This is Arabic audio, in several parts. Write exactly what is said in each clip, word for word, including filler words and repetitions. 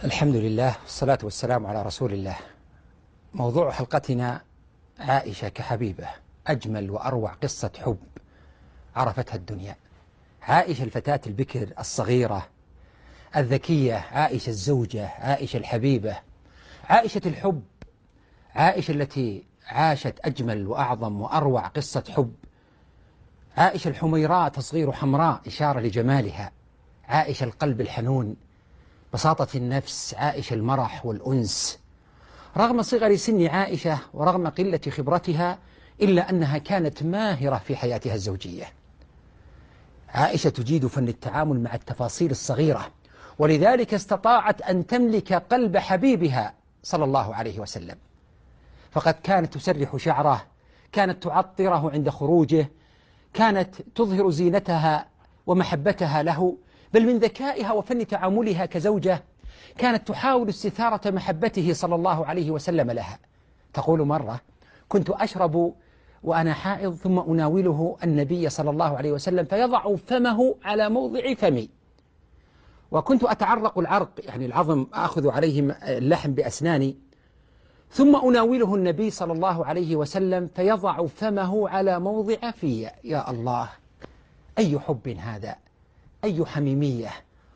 الحمد لله والصلاة والسلام على رسول الله. موضوع حلقتنا عائشة كحبيبة، أجمل وأروع قصة حب عرفتها الدنيا. عائشة الفتاة البكر الصغيرة الذكية، عائشة الزوجة، عائشة الحبيبة، عائشة الحب، عائشة التي عاشت أجمل وأعظم وأروع قصة حب. عائشة الحميراء تصغير حمراء إشارة لجمالها، عائشة القلب الحنون، بساطة النفس، عائشة المرح والأنس. رغم صغر سن عائشة ورغم قلة خبرتها إلا أنها كانت ماهرة في حياتها الزوجية. عائشة تجيد فن التعامل مع التفاصيل الصغيرة، ولذلك استطاعت أن تملك قلب حبيبها صلى الله عليه وسلم. فقد كانت تسرح شعره، كانت تعطره عند خروجه، كانت تظهر زينتها ومحبتها له، بل من ذكائها وفن تعاملها كزوجة كانت تحاول استثارة محبته صلى الله عليه وسلم لها. تقول مرة: كنت أشرب وأنا حائض ثم أناوله النبي صلى الله عليه وسلم فيضع فمه على موضع فمي، وكنت أتعرق العرق يعني العظم أخذ عليه اللحم بأسناني، ثم أناوله النبي صلى الله عليه وسلم فيضع فمه على موضع في. يا الله، أي حب هذا، أي حميمية،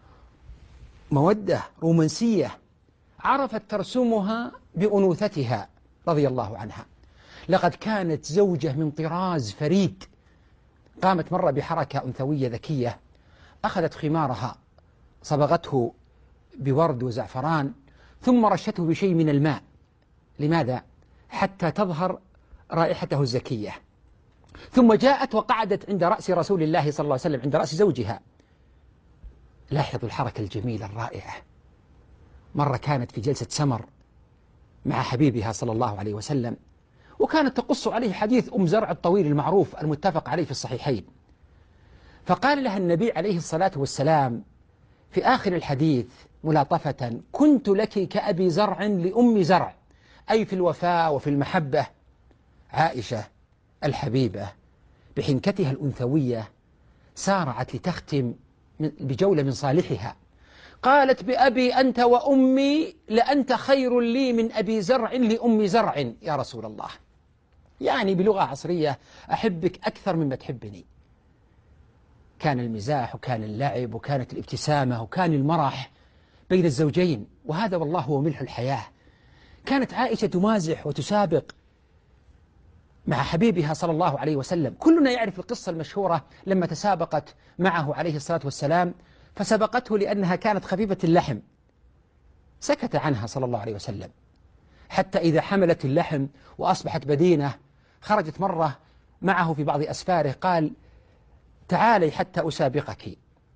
مودة رومانسية عرفت ترسمها بأنوثتها رضي الله عنها. لقد كانت زوجة من طراز فريد. قامت مرة بحركة أنثوية ذكية، أخذت خمارها صبغته بورد وزعفران ثم رشته بشيء من الماء. لماذا؟ حتى تظهر رائحته الزكية. ثم جاءت وقعدت عند رأس رسول الله صلى الله عليه وسلم، عند رأس زوجها. لاحظوا الحركة الجميلة الرائعة. مرة كانت في جلسة سمر مع حبيبها صلى الله عليه وسلم، وكانت تقص عليه حديث أم زرع الطويل المعروف المتفق عليه في الصحيحين. فقال لها النبي عليه الصلاة والسلام في آخر الحديث ملاطفة: كنت لك كأبي زرع لأم زرع، أي في الوفاء وفي المحبة. عائشة الحبيبة بحنكتها الأنثوية سارعت لتختم بجولة من صالحها. قالت: بأبي أنت وأمي لأنت خير لي من أبي زرع لأم زرع يا رسول الله. يعني بلغة عصرية: أحبك أكثر مما تحبني. كان المزاح وكان اللعب وكانت الابتسامة وكان المرح بين الزوجين، وهذا والله هو ملح الحياة. كانت عائشة تمازح وتسابق مع حبيبها صلى الله عليه وسلم. كلنا يعرف القصة المشهورة لما تسابقت معه عليه الصلاة والسلام، فسبقته لأنها كانت خفيفة اللحم، سكت عنها صلى الله عليه وسلم، حتى إذا حملت اللحم وأصبحت بدينة خرجت مرة معه في بعض أسفاره قال: تعالي حتى أسابقك.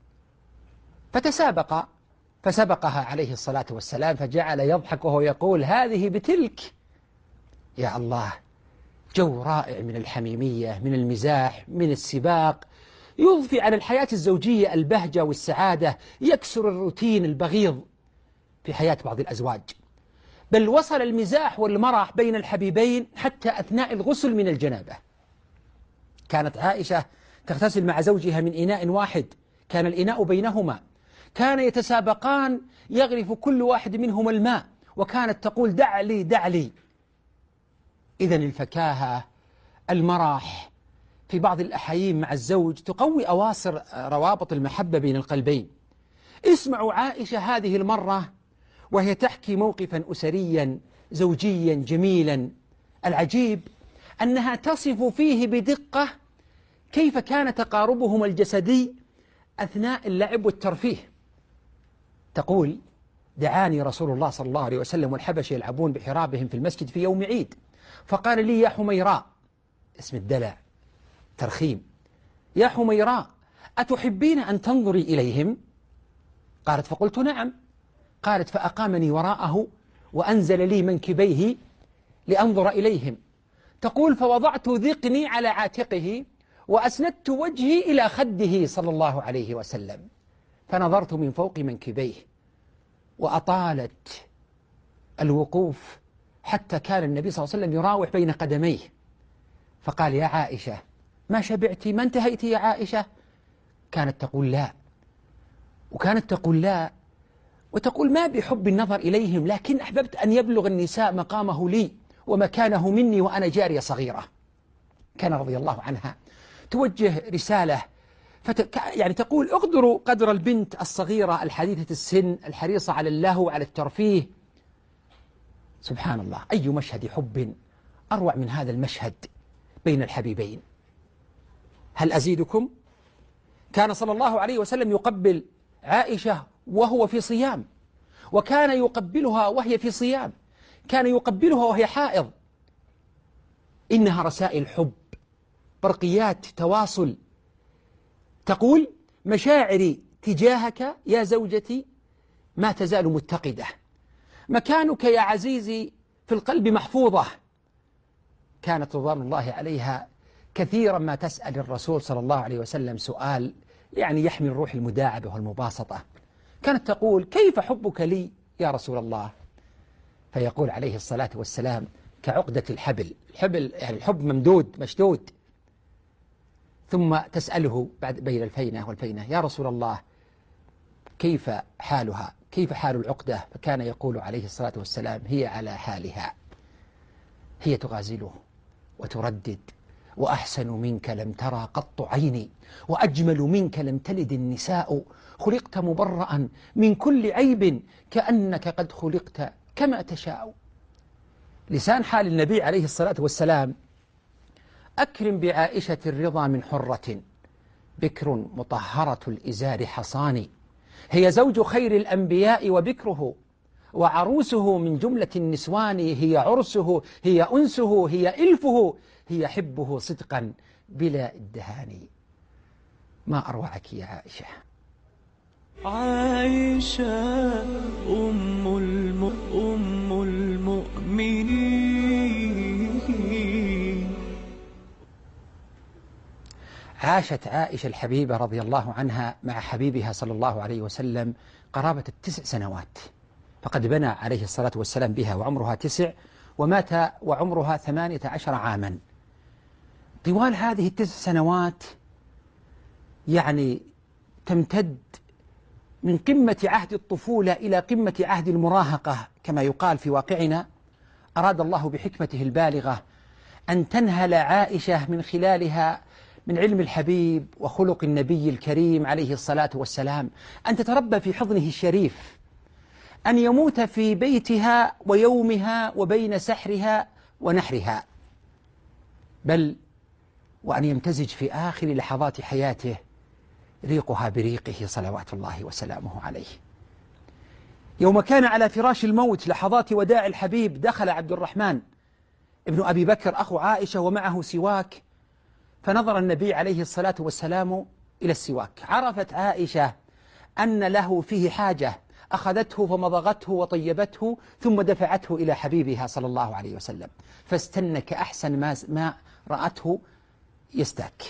فتسابق فسبقها عليه الصلاة والسلام، فجعل يضحك وهو يقول: هذه بتلك. يا الله، جو رائع من الحميمية، من المزاح، من السباق، يضفي على الحياة الزوجية البهجة والسعادة، يكسر الروتين البغيض في حياة بعض الأزواج. بل وصل المزاح والمرح بين الحبيبين حتى أثناء الغسل من الجنابة. كانت عائشة تغتسل مع زوجها من إناء واحد، كان الإناء بينهما، كان يتسابقان يغرف كل واحد منهما الماء، وكانت تقول: دع لي دع لي. إذن الفكاهة، المرح في بعض الأحايين مع الزوج تقوي أواصر روابط المحبة بين القلبين. اسمعوا عائشة هذه المرة وهي تحكي موقفا أسريا زوجيا جميلا. العجيب أنها تصف فيه بدقة كيف كان تقاربهما الجسدي أثناء اللعب والترفيه. تقول: دعاني رسول الله صلى الله عليه وسلم والحبش يلعبون بحرابهم في المسجد في يوم عيد، فقال لي: يا حميراء، اسم الدلع ترخيم، يا حميراء أتحبين أن تنظري إليهم؟ قالت: فقلت: نعم. قالت: فأقامني وراءه وأنزل لي منكبيه لأنظر إليهم. تقول: فوضعت ذقني على عاتقه وأسندت وجهي إلى خده صلى الله عليه وسلم، فنظرت من فوق منكبيه، وأطالت الوقوف حتى كان النبي صلى الله عليه وسلم يراوح بين قدميه. فقال: يا عائشة، ما شبعت؟ ما انتهيت يا عائشة؟ كانت تقول لا، وكانت تقول لا وتقول ما بحب النظر إليهم، لكن أحببت أن يبلغ النساء مقامه لي ومكانه مني وأنا جارية صغيرة. كان رضي الله عنها توجه رسالة فت... يعني تقول اقدروا قدر البنت الصغيرة الحديثة السن الحريصة على اللهو على الترفيه. سبحان الله، أي مشهد حب أروع من هذا المشهد بين الحبيبين. هل أزيدكم؟ كان صلى الله عليه وسلم يقبل عائشة وهو في صيام، وكان يقبلها وهي في صيام، كان يقبلها وهي حائض. إنها رسائل حب، برقيات تواصل. تقول مشاعري تجاهك يا زوجتي ما تزال متقدة، مكانك يا عزيزي في القلب محفوظة. كانت رضوان الله عليها كثيرا ما تسأل الرسول صلى الله عليه وسلم سؤال يعني يحمل روح المداعبة والمباسطة. كانت تقول كيف حبك لي يا رسول الله؟ فيقول عليه الصلاة والسلام كعقدة الحبل، الحبل يعني الحب ممدود مشدود. ثم تسأله بعد بين الفينة والفينة يا رسول الله كيف حالها، كيف حال العقدة؟ فكان يقول عليه الصلاة والسلام هي على حالها، هي تغازله وتردد وأحسن منك لم ترى قط عيني وأجمل منك لم تلد النساء خلقت مبرأ من كل عيب كأنك قد خلقت كما تشاء. لسان حال النبي عليه الصلاة والسلام أكرم بعائشة الرضا من حرة بكر مطهرة الإزار حصاني، هي زوج خير الأنبياء وبكره وعروسه من جملة النسوان، هي عرسه هي أنسه هي إلفه هي حبه صدقا بلا ادهان. ما أروعك يا عائشة. عائشة أم الم أم المؤمنين. عاشت عائشة الحبيبة رضي الله عنها مع حبيبها صلى الله عليه وسلم قرابة التسع سنوات، فقد بنى عليه الصلاة والسلام بها وعمرها تسع، ومات وعمرها ثمانية عشر عاما. طوال هذه التسع سنوات يعني تمتد من قمة عهد الطفولة إلى قمة عهد المراهقة كما يقال في واقعنا. أراد الله بحكمته البالغة أن تنهل عائشة من خلالها من علم الحبيب وخلق النبي الكريم عليه الصلاة والسلام، أن تتربى في حضنه الشريف، أن يموت في بيتها ويومها وبين سحرها ونحرها، بل وأن يمتزج في آخر لحظات حياته ريقها بريقه صلوات الله وسلامه عليه. يوم كان على فراش الموت لحظات وداع الحبيب دخل عبد الرحمن ابن أبي بكر أخو عائشة ومعه سواك، فنظر النبي عليه الصلاة والسلام إلى السواك، عرفت عائشة أن له فيه حاجة، أخذته فمضغته وطيبته ثم دفعته إلى حبيبها صلى الله عليه وسلم، فاستنى كأحسن ما, ما رأته يستاك،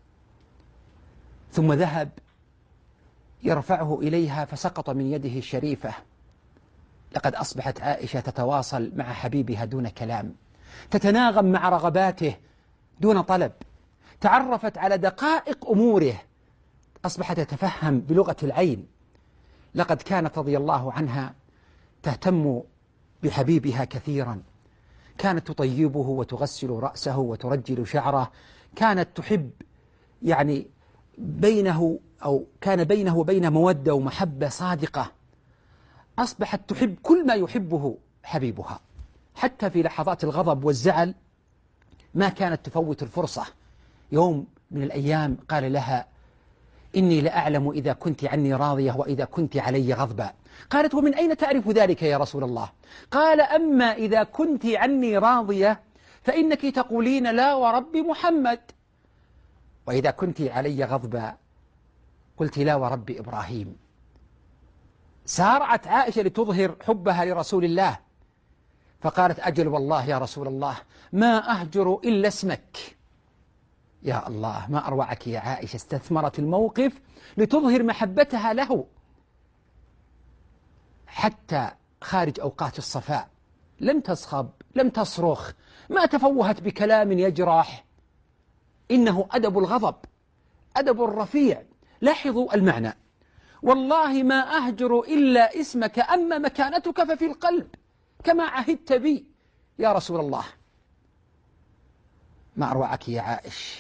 ثم ذهب يرفعه إليها فسقط من يده الشريفة. لقد أصبحت عائشة تتواصل مع حبيبها دون كلام، تتناغم مع رغباته دون طلب، تعرفت على دقائق أموره، أصبحت تتفهم بلغة العين. لقد كانت رضي الله عنها تهتم بحبيبها كثيرا، كانت تطيبه وتغسل رأسه وترجل شعره، كانت تحب يعني بينه أو كان بينه وبين مودة ومحبة صادقة. أصبحت تحب كل ما يحبه حبيبها، حتى في لحظات الغضب والزعل ما كانت تفوت الفرصة. يوم من الأيام قال لها إني لأعلم إذا كنت عني راضية وإذا كنت علي غضبا. قالت ومن أين تعرف ذلك يا رسول الله؟ قال أما إذا كنت عني راضية فإنك تقولين لا ورب محمد، وإذا كنت علي غضبا قلت لا ورب إبراهيم. سارعت عائشة لتظهر حبها لرسول الله، فقالت أجل والله يا رسول الله ما أهجر إلا اسمك. يا الله ما أروعك يا عائشة، استثمرت الموقف لتظهر محبتها له. حتى خارج أوقات الصفاء لم تصخب لم تصرخ، ما تفوهت بكلام يجرح، إنه أدب الغضب، أدب الرفيع. لاحظوا المعنى، والله ما أهجر إلا اسمك، أما مكانتك ففي القلب كما عهدت بي يا رسول الله. ما أروعك يا عائش،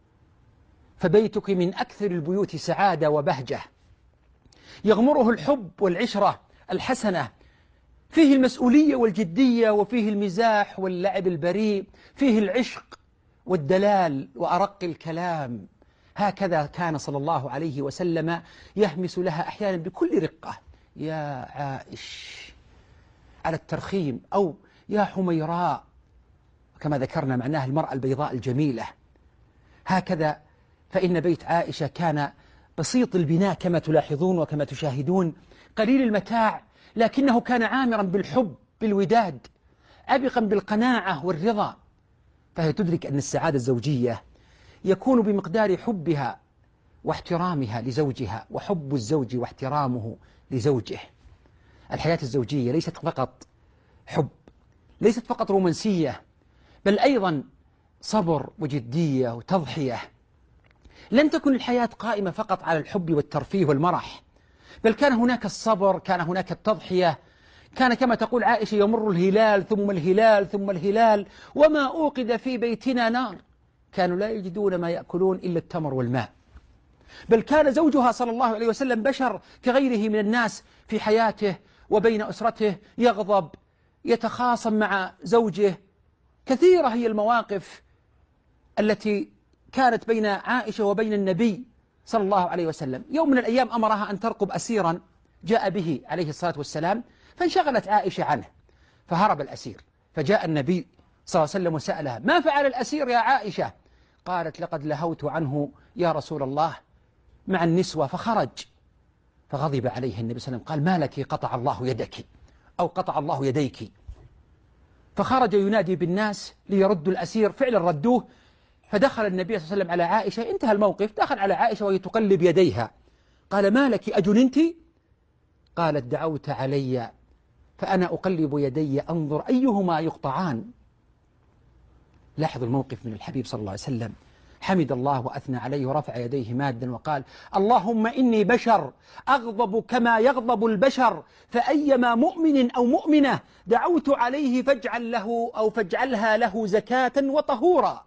فبيتك من أكثر البيوت سعادة وبهجة، يغمره الحب والعشرة الحسنة، فيه المسؤولية والجدية، وفيه المزاح واللعب البريء، فيه العشق والدلال وأرق الكلام. هكذا كان صلى الله عليه وسلم يهمس لها أحيانا بكل رقة: يا عائش، على الترخيم، أو يا حميراء، كما ذكرنا معناه المرأة البيضاء الجميلة. هكذا فإن بيت عائشة كان بسيط البناء كما تلاحظون وكما تشاهدون، قليل المتاع، لكنه كان عامرا بالحب بالوداد، عبقا بالقناعة والرضا. فهي تدرك أن السعادة الزوجية يكون بمقدار حبها واحترامها لزوجها، وحب الزوج واحترامه لزوجه. الحياة الزوجية ليست فقط حب، ليست فقط رومانسية، بل أيضا صبر وجدية وتضحية. لم تكن الحياة قائمة فقط على الحب والترفيه والمرح، بل كان هناك الصبر، كان هناك التضحية. كان كما تقول عائشة: يمر الهلال ثم الهلال ثم الهلال وما أوقد في بيتنا نار. كانوا لا يجدون ما يأكلون إلا التمر والماء. بل كان زوجها صلى الله عليه وسلم بشر كغيره من الناس في حياته وبين أسرته، يغضب، يتخاصم مع زوجه. كثيرة هي المواقف التي كانت بين عائشة وبين النبي صلى الله عليه وسلم. يوم من الأيام أمرها أن ترقب أسيرا جاء به عليه الصلاة والسلام، فانشغلت عائشة عنه، فهرب الأسير، فجاء النبي صلى الله عليه وسلم وسألها: ما فعل الأسير يا عائشة؟ قالت: لقد لهوت عنه يا رسول الله مع النسوة فخرج. فغضب عليه النبي صلى الله عليه وسلم، قال: ما لك؟ قطع الله يدك أو قطع الله يديك. فخرج ينادي بالناس ليردوا الأسير، فعلا ردوه. فدخل النبي صلى الله عليه وسلم على عائشة، انتهى الموقف، دخل على عائشة وهي تقلب يديها، قال: ما لك؟ أجننت؟ قالت: دعوت علي فأنا أقلب يدي أنظر أيهما يقطعان. لاحظوا الموقف من الحبيب صلى الله عليه وسلم، حمد الله وأثنى عليه ورفع يديه مادا وقال: اللهم إني بشر أغضب كما يغضب البشر، فأيما مؤمن أو مؤمنة دعوت عليه فاجعل له أو فاجعلها له زكاة وطهورا.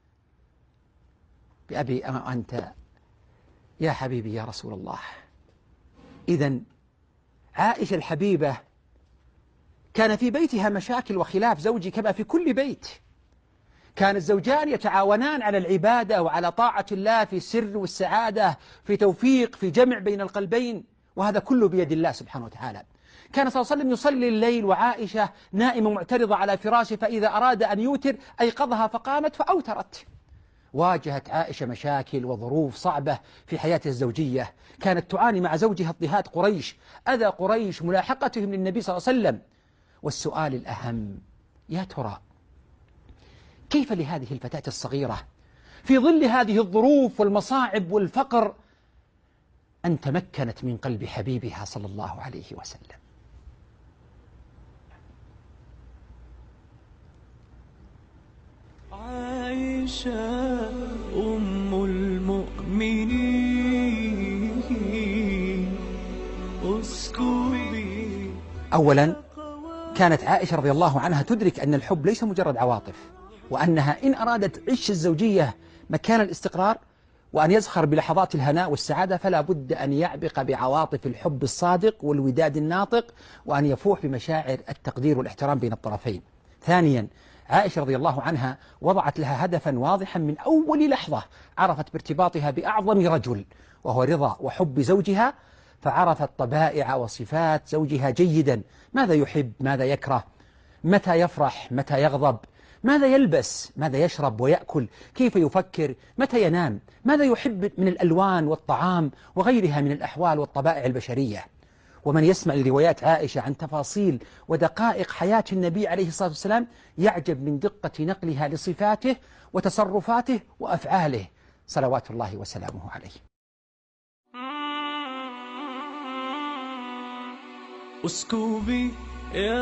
بأبي أنت يا حبيبي يا رسول الله. إذن عائشة الحبيبة كان في بيتها مشاكل وخلاف زوجي كما في كل بيت. كان الزوجان يتعاونان على العبادة وعلى طاعة الله في السر والسعادة، في توفيق، في جمع بين القلبين، وهذا كله بيد الله سبحانه وتعالى. كان صلى الله عليه وسلم يصلي الليل وعائشة نائمة معترضة على فراشه، فإذا أراد أن يوتر أيقظها فقامت فأوترت. واجهت عائشة مشاكل وظروف صعبة في حياتها الزوجية، كانت تعاني مع زوجها اضطهاد قريش، أذى قريش، ملاحقتهم للنبي صلى الله عليه وسلم. والسؤال الأهم: يا ترى كيف لهذه الفتاة الصغيرة في ظل هذه الظروف والمصاعب والفقر أن تمكنت من قلب حبيبها صلى الله عليه وسلم؟ عائشة أم المؤمنين اسكبي. أولا، كانت عائشة رضي الله عنها تدرك أن الحب ليس مجرد عواطف، وأنها إن أرادت عش الزوجية مكان الاستقرار وأن يزخر بلحظات الهناء والسعادة، فلا بد أن يعبق بعواطف الحب الصادق والوداد الناطق، وأن يفوح بمشاعر التقدير والاحترام بين الطرفين. ثانيا، عائشة رضي الله عنها وضعت لها هدفا واضحا من أول لحظة، عرفت بارتباطها بأعظم رجل وهو رضا وحب زوجها، فعرفت طبائع وصفات زوجها جيدا: ماذا يحب، ماذا يكره، متى يفرح، متى يغضب، ماذا يلبس، ماذا يشرب ويأكل، كيف يفكر، متى ينام، ماذا يحب من الألوان والطعام وغيرها من الأحوال والطبائع البشرية. ومن يسمع لروايات عائشة عن تفاصيل ودقائق حياة النبي عليه الصلاة والسلام يعجب من دقة نقلها لصفاته وتصرفاته وأفعاله صلوات الله وسلامه عليه. اسكبي يا